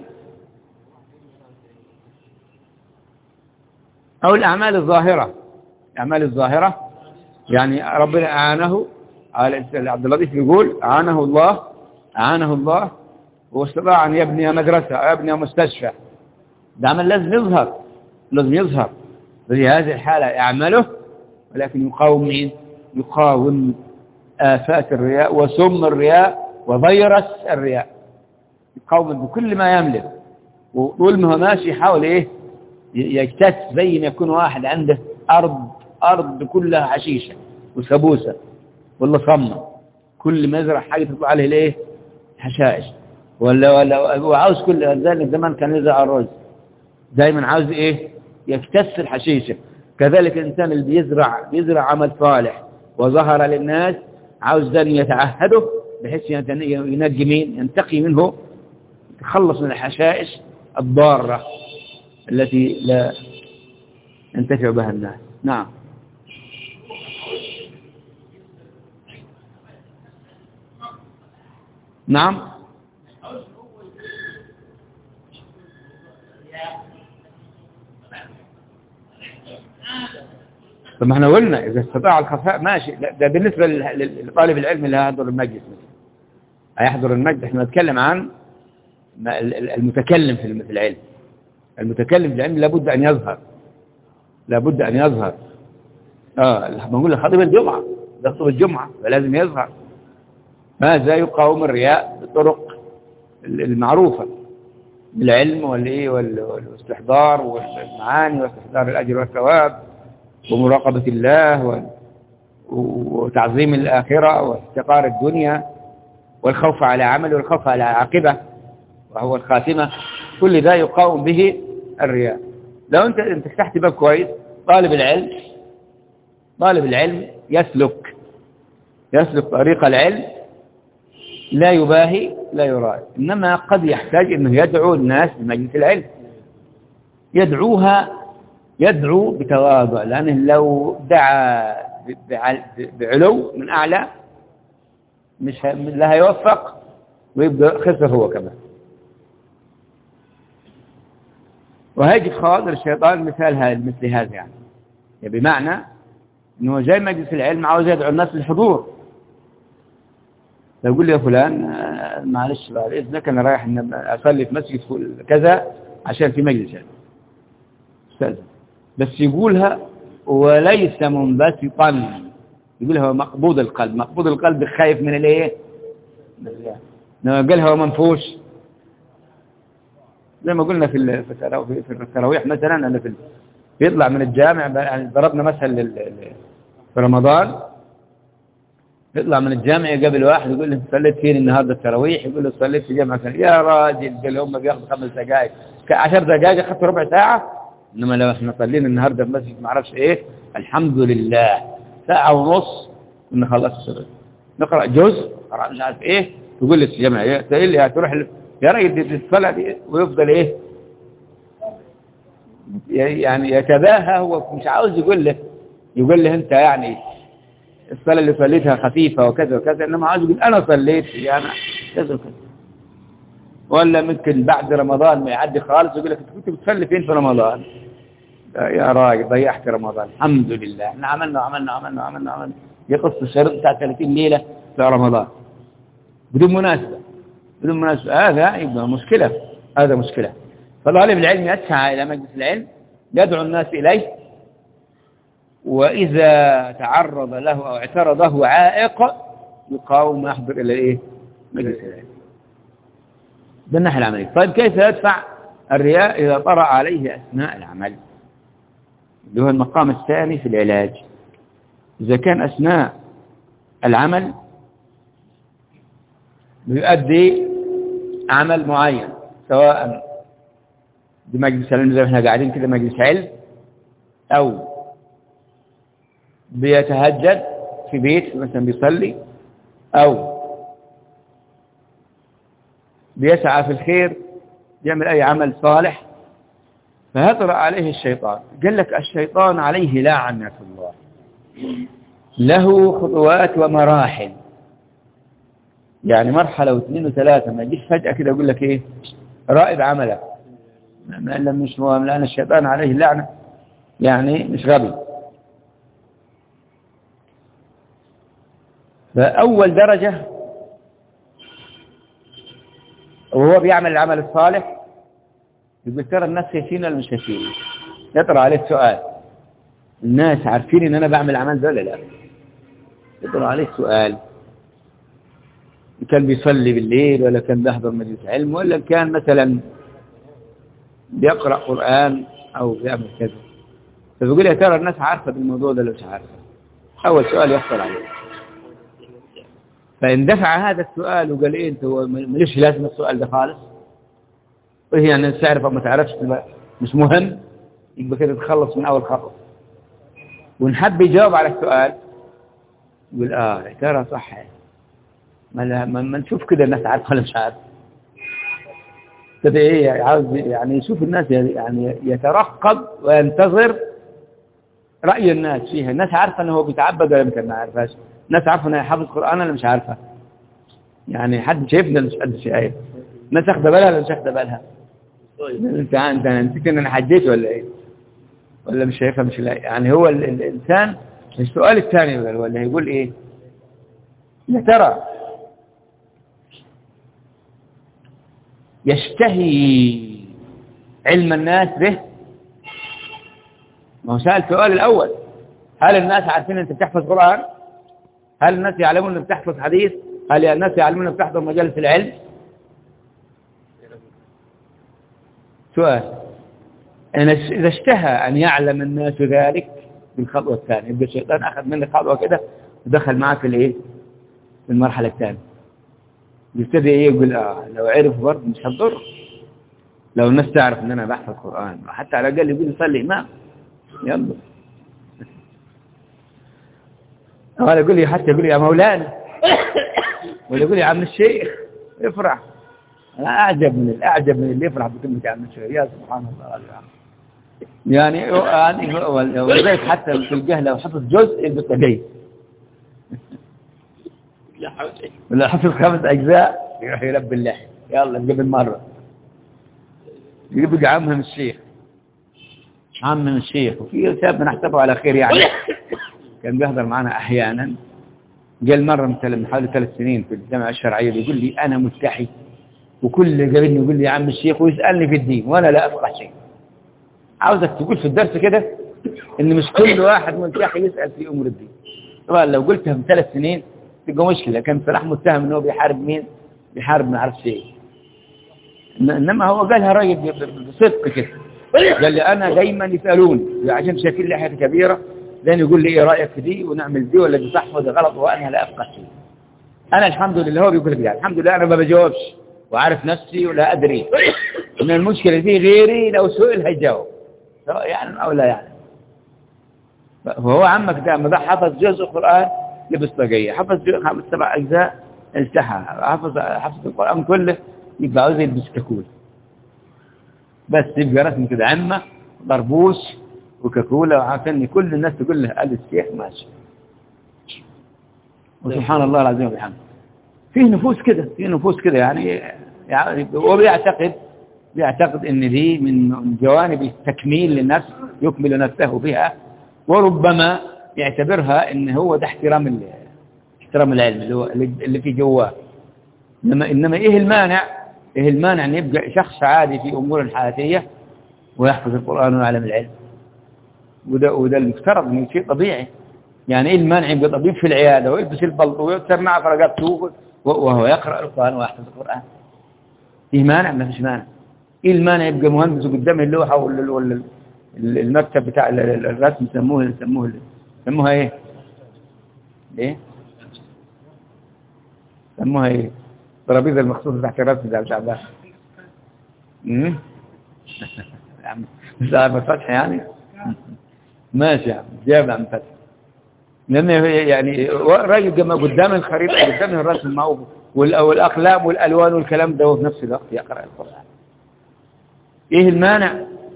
أو الأعمال الظاهرة يعني ربنا أعانه على عبد اللطيف يقول أعانه الله واستطاع أن يبني مدرسة أو يبني مستشفى. ده عمل لازم يظهر في هذه الحالة يعمله، ولكن يقاوم مين؟ يقاوم آفات الرياء وسم الرياء وفيروس الرياء، يقاوم بكل ما يملك. وطول ما هو ماشي يحاول ايه يجتث، زي ما يكون واحد عنده أرض كلها حشيشة وسبوسة ولا صمة، كل ما يزرع حاجة تطلع عليه الايه حشائش ولا وعاوز كل ذلك. زمان كان يزرع الرز دايما عاوز ايه يكتث الحشيشة. كذلك الإنسان اللي بيزرع عمل صالح وظهر للناس عاوز ذلك يتعهده بحيث ينجي مين؟ ينتقي منه، يتخلص من الحشائش الضارة التي لا ينتفع بها الناس. نعم. طب ما احنا قلنا إذا استطاع الخفاء ماشي. ده بالنسبة لطالب العلم اللي هيحضر المجلس هيحضر المجلس. احنا نتكلم عن المتكلم في العلم. المتكلم في العلم لابد أن يظهر. بنقول لخطيب الجمعة يخطب الجمعة فلازم يظهر. ماذا يقاوم الرياء بالطرق المعروفة بالعلم والاستحضار والمعاني واستحضار الأجر والثواب ومراقبة الله وتعظيم الآخرة واحتقار الدنيا والخوف على عمل والخوف على عاقبة وهو الخاتمة. كل ذا يقاوم به الرياء. لو انت فتحت باب كويس، طالب العلم يسلك طريق العلم، لا يباهي لا يرائي. إنما قد يحتاج أنه يدعو الناس لمجلس العلم، يدعو بتواضع، لأنه لو دعا بعلو من أعلى مش لا هيوفق ويبدأ خسر هو كمان. وهيجي في خواطر الشيطان مثل هذا يعني بمعنى انه جاي مجلس العلم عاوز يدعو الناس للحضور، فيقول لي يا فلان معلش بعد اذنك انا رايح اصلي في مسجد كذا عشان في مجلس علم استاذ، بس يقولها وليس منبسطا، يقولها مقبوض القلب. مقبوض القلب خايف من الايه؟ قالها ومنفوش، زي ما قلنا في التراويح مثلا، أنا بيطلع من الجامع يعني ضربنا مثل في رمضان، يطلع من الجامع يقابل واحد يقول له صليت فين النهارده التراويح؟ يقول له صليت في جامعة يا راجل قال هم بياخذوا 5 دقائق 10 دقائق اخذت ربع ساعة، انما لو احنا صلينا النهارده في مسجد ما اعرفش ايه الحمد لله 1.5 ساعة نخلص نقرأ جزء قرأ مش عارف ايه، يقول لي الجامع ايه تقول لي هتروح يا راجل تتصلى دي ويفضل ايه يعني يتباهى، هو مش عاوز يقول له انت يعني الصلاة اللي صليتها خفيفة وكذا وكذا، انما عاوز يقول انا صليت يعني كذا وكذا. ولا ممكن بعد رمضان ما يعدي خالص يقول لك انت كنت بتصلي فين في رمضان؟ يا راجل ضيعت رمضان، الحمد لله احنا عملنا يقص الشريط بتاع 30 ليلة في رمضان بدون مناسبة هذا يبقى مشكلة، هذا مشكلة. فطالب العلم يسعى إلى مجلس العلم يدعو الناس إليه، وإذا تعرض له أو اعترضه عائق يقاوم ويحضر إلى إيه؟ مجلس العلم. ده الناحية العملية. طيب كيف يدفع الرياء إذا طرأ عليه أثناء العمل؟ اللي هو المقام الثاني في العلاج. إذا كان أثناء العمل بيؤدي عمل معين، سواء بمجلس علم زي ما احنا قاعدين كده مجلس علم، أو بيتهجد في بيت مثلا بيصلي، أو بيسعى في الخير يعمل أي عمل صالح، فيطرأ عليه الشيطان. قال لك الشيطان عليه لعنة الله، له خطوات ومراحل، يعني مرحلة و2 و3، ما يجيش فجأة كده يقول لك ايه رائد عملك، مش هو، لأن الشيطان عليه اللعنة يعني مش غبي. فأول درجة وهو بيعمل العمل الصالح يقول ترى الناس شايفين ولا مش شايفين؟ يطرأ عليه سؤال، الناس عارفين ان انا بعمل عمل ده ولا لا؟ يطرأ عليه سؤال، كان بيصلي بالليل ولا كان بيحضر مجلس علم ولا كان مثلا بيقرأ قرآن أو بيعمل كذا، فبيقول يا ترى الناس عارفة بالموضوع ده ولا مش عارفة؟ أول سؤال يحصل عليه. فإن دفع هذا السؤال وقال إيه أنت مليش لازم السؤال ده خالص، وهي يعني أن تعرف أو ما تعرفش مش مهم، يبقى كده تخلص من أول خطوة. ونحب يجاوب على السؤال يقول يا ترى صح، ما نشوف كده الناس عارفة ولا مش عارفة كده، ايه عاوز يعني يشوف الناس، يعني يترقب وينتظر رأي الناس فيها. الناس عارفة انه هو بيتعبد ولا ما عارفاش؟ الناس عارفة انه حافظ قرآن ولا مش عارفة؟ يعني حد شايفنا ولا مش حد شايف؟ الناس اخذ بالها ولا مش اخذ بالها؟ انت نسيت ان انا حجيت ولا ايه؟ ولا مش شايفها؟ مش لاقي. يعني هو الانسان السؤال الثاني ولا هيقول ايه؟ يا ترى يشتهي علم الناس به؟ ما هو سأل السؤال الأول، هل الناس عارفين أنت بتحفظ قرآن؟ هل الناس يعلمون أنك بتحفظ حديث؟ هل الناس يعلمون أنك بتحضر مجالس العلم؟ سؤال. إذا اشتهى أن يعلم الناس ذلك بالخطوة الثانية، يبقى الشيطان أخذ منك خطوة كده ودخل معك في الإيه؟ في المرحلة الثانية. يبتدي إيه يقول لو عرف برضه مش هتضر، لو الناس تعرف ان انا بحفظ القرآن، حتى على الاقل يقول يصلي امام يلا، ولا يقول لي حتى يقول لي يا مولانا ولا يقول لي يا عم الشيخ افرح. انا اعجب من اللي يفرح بكلمه يا عم الشيخ، يا سبحان الله يعني ولذلك حتى في الجهل لو حفظ جزء يبقى جيد، ولا حفظ 5 أجزاء يروح يلبي اللحية، يلا قبل مرة يبقى عمهم الشيخ، عمهم الشيخ. وفي شاب نحسبه على خير يعني، كان بيحضر معنا أحيانا. قال مرة مثلا من حوالي 3 سنين في الجامعة الشرعية، بيقول لي أنا مستحي، وكل اللي قابلني يقول لي يا عم الشيخ ويسألني في الدين وأنا لا أفقه شيء. عاوزك تقول في الدرس كده إن مش كل واحد مستحي يسأل في أمور الدين. طبعا لو قلتها من 3 سنين تبقى مشكلة، كان صلاح متهم إنه بيحارب مين؟ بيحارب ما عرفش إيه. إنما هو قالها راجل بصدق كده، قال لي أنا دايما يسألون عشان شايفين لي حاجة كبيرة، لأن يقول لي إيه رأيك في دي ونعمل دي ولا دي صح ولا غلط، وأنا لا أفقه شيء. أنا الحمد لله، هو بيقول لك يعني الحمد لله أنا ما بجاوبش وعارف نفسي ولا أدري، إن المشكلة دي غيري لو سئل هيجاوب سواء يعني أو لا يعني. فهو عمك ده ما حفظ جزء القرآن لبس طاقية، حفظ 7 أجزاء انتهى، حفظ القرآن كله يبقى عاوز يلبس كاكول بس، يبقى رسم كده عمة ضربوش وكاكولة، وعارفين كل الناس تقول له قال الشيخ ماشي. وسبحان الله العظيم وبحمده. في نفوس كده يعني بيعتقد ان دي من جوانب التكميل للنفس يكمل نفسه بها، وربما يعتبرها ان هو ده احترام العلم اللي هو اللي في جواه. انما ايه المانع ان يبقى شخص عادي في امور الحياتيه ويحفظ القران ويعلم العلم؟ وده المفترض من شيء طبيعي. يعني ايه المانع يبقى طبيب في العياده ويلبس البلطو ويسمع في رقبته وهو يقرا القران ويحفظ القران؟ فيه مانع؟ ما فيش مانع. ايه المانع يبقى مهندس قدام اللوحه ولا المكتب بتاع الرسم سموها ايه؟ سموها ايه؟ الترابيزه المخصوصه تحت الرسم ده بتاع ده. مش عارف فتح يعني. ماشي يا عم، جاب عم فتح. لأن يعني راجل جمع قدام الخريطة قدام الرسم معه والأقلام والألوان والكلام ده، وفي نفس الوقت يقرأ القرآن. إيه المانع؟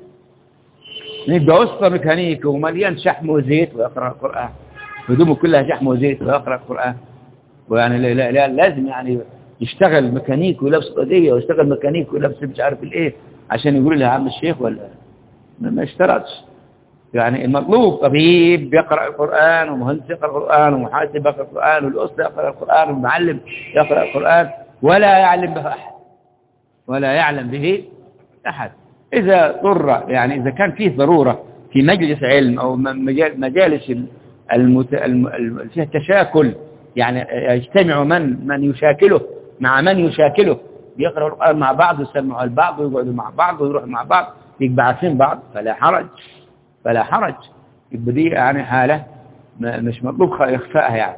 يبقى أسطى ميكانيكي ومليان شحم وزيت ويقرأ القرآن، هدومه كلها شحم وزيت ويقرأ القرآن. ويعني لا لازم يعني يشتغل ميكانيكي ولابس قضية، ويشتغل ميكانيكي ولابس مش عارف الإيه عشان يقول لها عم الشيخ، ولا ما اشترطش. يعني المطلوب طبيب يقرأ القرآن، ومهندس يقرأ القرآن، ومحاسب يقرأ القرآن، والأسطى يقرأ القرآن، والمعلم يقرأ القرآن، ولا يعلم به أحد. إذا اضطر يعني إذا كان فيه ضرورة في مجلس علم أو مجالس فيها تشاكل، يعني يجتمع من يشاكله مع من يشاكله، يقرأوا القرآن مع بعض ويسمعوا البعض ويقعدوا مع بعض ويروحوا مع بعض يبقى عارفين بعض، فلا حرج. يبقى دي يعني حالة مش مطلوب إخفائها يعني.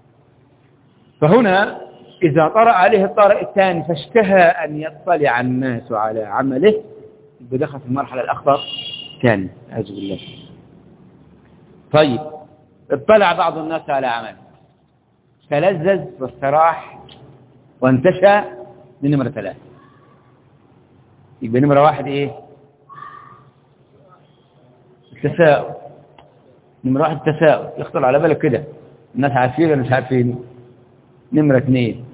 فهنا إذا طرأ عليه الطارئ الثاني فاشتهى أن يطلع الناس على عمله، يبقى دخل في المرحلة الأخطر الثانية، أعوذ بالله. طيب، اطلع بعض الناس على عمله، تلذذ واستراح وانتشى من نمرة 3. يبقى نمرة 1 إيه؟ التساؤل. نمرة 1 التساؤل، يخطر على بالك كده الناس عارفين ولا مش عارفين. نمرة 2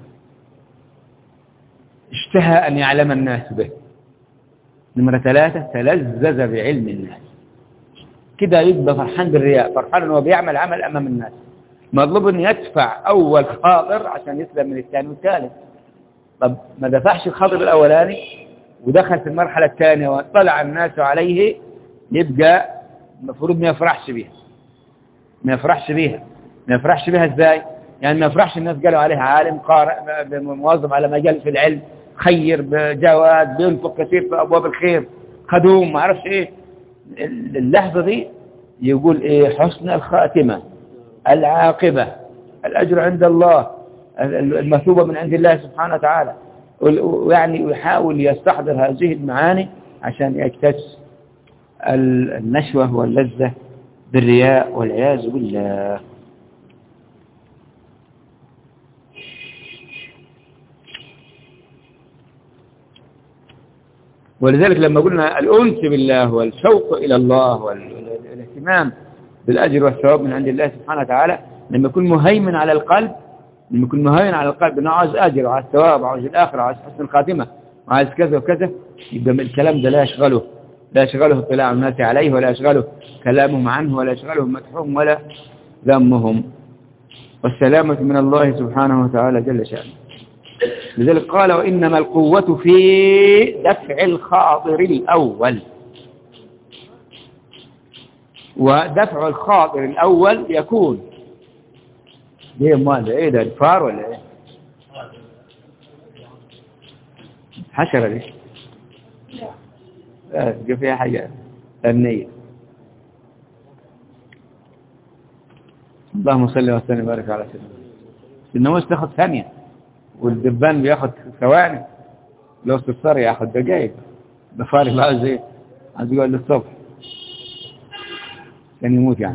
اشتهى أن يعلم الناس به. نمرة 3 تلذذ بعلم الناس. كده يبقى فرحان بالرياء، فرحان أنه بيعمل عمل أمام الناس. مطلوب أن يدفع أول خاطر عشان يسلم من الثاني والثالث. طب ما دفعش الخاطر الأولاني ودخل في المرحلة الثانية واطلع الناس عليه، يبقى المفروض ما يفرحش بيها. ازاي؟ يعني ما يفرحش الناس قالوا عليه عالم قارئ موظف على مجال في العلم، خير بجواد، بينفق كثير في ابواب الخير، خدوم ما اعرفش ايه. اللحظه دي يقول ايه؟ حسن الخاتمه، العاقبه، الاجر عند الله، المثوبه من عند الله سبحانه وتعالى. ويعني يحاول يستحضر هذه المعاني عشان يكتسب النشوة واللذة بالرياء والعياذ بالله. ولذلك لما قلنا الأنس بالله والشوق إلى الله والاهتمام بالأجر والثواب من عند الله سبحانه وتعالى، لما يكون مهيمن على القلب لما يكون مهين على القلب انه عاوز اجر وعاوز ثواب وعاوز الاخره وعاوز حسن الخاتمه وعاوز كذا وكذا، يبقى الكلام ده لا يشغله اطلاع الناس عليه، ولا يشغله كلامهم عنه، ولا يشغله مدحهم ولا ذمهم. والسلامة من الله سبحانه وتعالى جل شأنه. لذلك قال وإنما القوة في دفع الخاطر الأول. ودفع الخاطر الأول يكون ليه ماذا؟ ايه ده الفار ولا ايه؟ حشرة دي لا فيها حاجة فنية. اللهم صل وسلم وبارك على سيدنا. الناموس تاخد ثانية والدبان بياخد ثواني، لو الصفار ياخد دقائق. الضفار اللي عاوز ايه؟ عاوز يقول للصبح كان يموت يعني.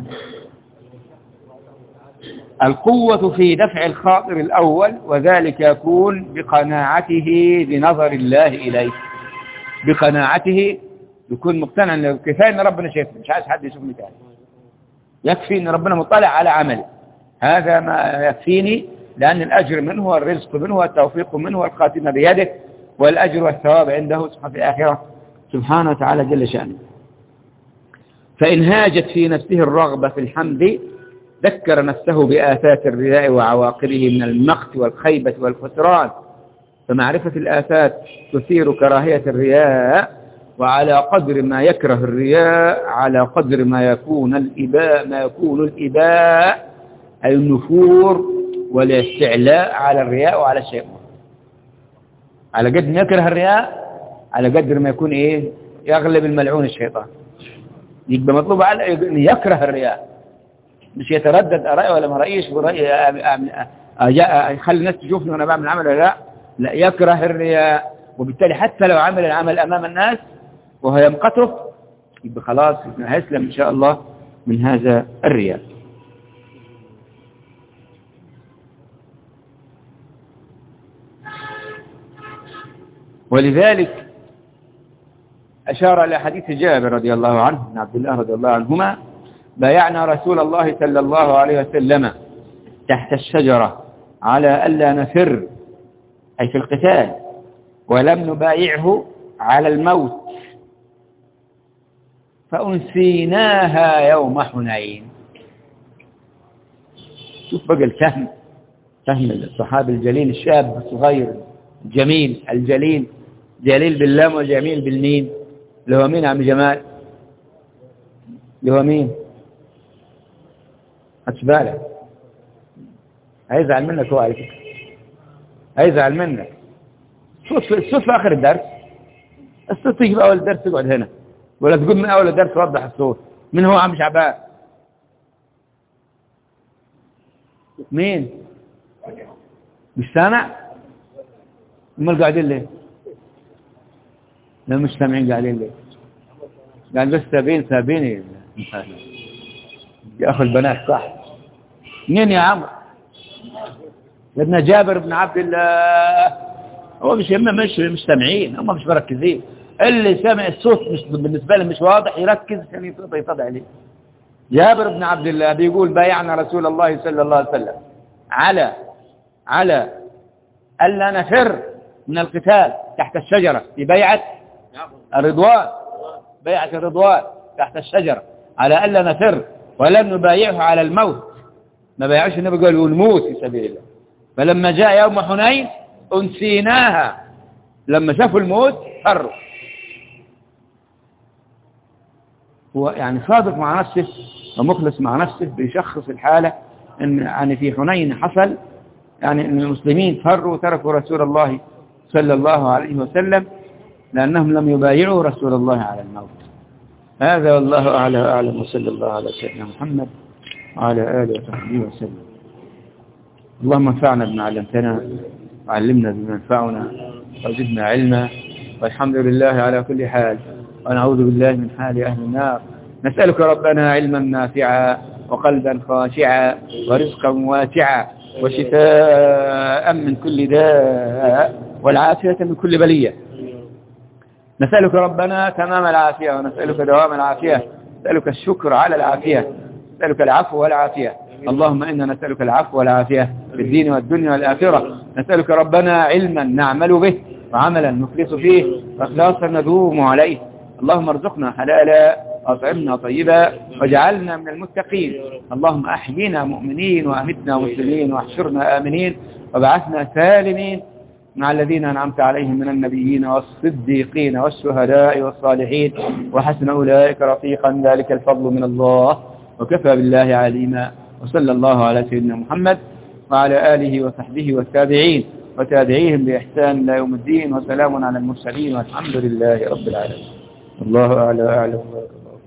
القوة في دفع الخاطر الأول، وذلك يكون بقناعته بنظر الله إليه. بقناعته يكون مقتنع انه كفاية ان ربنا شايفني، مش عايز حد يشوفني تاني، يكفي ان ربنا مطلع على عملي، هذا ما يكفيني، لأن الأجر منه والرزق منه والتوفيق منه والخاتمة بيده، والأجر والثواب عنده سبحانه في الآخرة سبحانه وتعالى جل شأنه. فإن هاجت في نفسه الرغبة في الحمد ذكر نفسه بآفات الرياء وعواقبه من المقت والخيبة والخسران. فمعرفة الآفات تثير كراهية الرياء، وعلى قدر ما يكره الرياء على قدر ما يكون الإباء أي النفور والاستعلاء على الرياء وعلى الشيء. على قدر ما يكره الرياء على قدر ما يكون إيه؟ يغلب الملعون الشيطان. يبقى مطلوب على أن يكره الرياء، مش يتردد أرأي ولا ما رأيش يخلي الناس تشوفني وأنا بعمل عمل ولا لا يكره الرياء. وبالتالي حتى لو عمل العمل أمام الناس وهو يمقته يبقى خلاص هيسلم إن شاء الله من هذا الرياء. ولذلك أشار إلى حديث جابر رضي الله عنه بن عبد الله رضي الله عنهما: بايعنا رسول الله صلى الله عليه وسلم تحت الشجرة على ألا نفر، أي في القتال، ولم نبايعه على الموت، فأنسيناها يوم حنين. شوف بقى الفهم، فهم الصحابي الجليل الشاب الصغير الجميل الجليل، جليل باللام وجميل بالميم، اللي هو مين عم جمال؟ اللي هو مين؟ أتبالك هيزعل منك هو على فكرة، هيزعل منك. الصوت في آخر الدرس، الصوت تيجي في أول الدرس تقعد هنا، ولا تقول من أول الدرس توضح الصوت. من هو عم شعبان؟ مين؟ مش سامع؟ امال قاعدين ليه؟ لا مش سامعين قاعدين ليه؟ قاعد بس سابين يا أخو البنات صح. مين يا عمرو؟ ابن جابر بن عبد الله. هو مش مش سامعين، هم مش مركزين. اللي سامع الصوت مش بالنسبة له مش واضح يركز عشان يتضح عليه. جابر بن عبد الله بيقول: بايعنا رسول الله صلى الله عليه وسلم على ألا نفر من القتال تحت الشجرة في بيعة الرضوان، بيعة الرضوان تحت الشجرة، على ألا نفر ولم نبايعه على الموت. ما بايعش النبي قال ونموت في سبيل الله. فلما جاء يوم حنين أنسيناها، لما شافوا الموت فروا. هو يعني صادق مع نفسه ومخلص مع نفسه، بيشخص الحالة إن يعني في حنين حصل يعني إن المسلمين فروا وتركوا رسول الله صلى الله عليه وسلم لأنهم لم يبايعوا رسول الله على الموت. هذا والله أعلى وأعلم، وصلى الله على سيدنا محمد وعلى آله وصحبه وسلم. اللهم انفعنا بما علمتنا وعلمنا بما ينفعنا وزدنا علما، والحمد لله على كل حال، ونعوذ بالله من حال أهل النار. نسألك ربنا علما نافعا وقلبا خاشعا ورزقا واسعا وشفاء من كل داء والعافية من كل بلية. نسألك ربنا تمام العافية، ونسألك دوام العافية، نسألك الشكر على العافية، نسألك العفو والعافية، اللهم إنا نسألك العفو والعافية في الدين والدنيا والآخرة. نسألك ربنا علما نعمل به وعملا نخلص فيه وإخلاصا ندوم عليه. اللهم ارزقنا حلالا وأطعمنا طيبا واجعلنا من المتقين. اللهم أحينا مؤمنين وأمتنا مسلمين واحشرنا آمنين وابعثنا سالمين مع الذين أنعمت عليهم من النبيين والصديقين والشهداء والصالحين وحسن أولئك رفيقا. ذلك الفضل من الله وكفى بالله عليما. وصلى الله على سيدنا محمد وعلى آله وصحبه والتابعين وتابعيهم بإحسان إلى يوم الدين. وسلام على المرسلين والحمد لله رب العالمين. الله أعلى.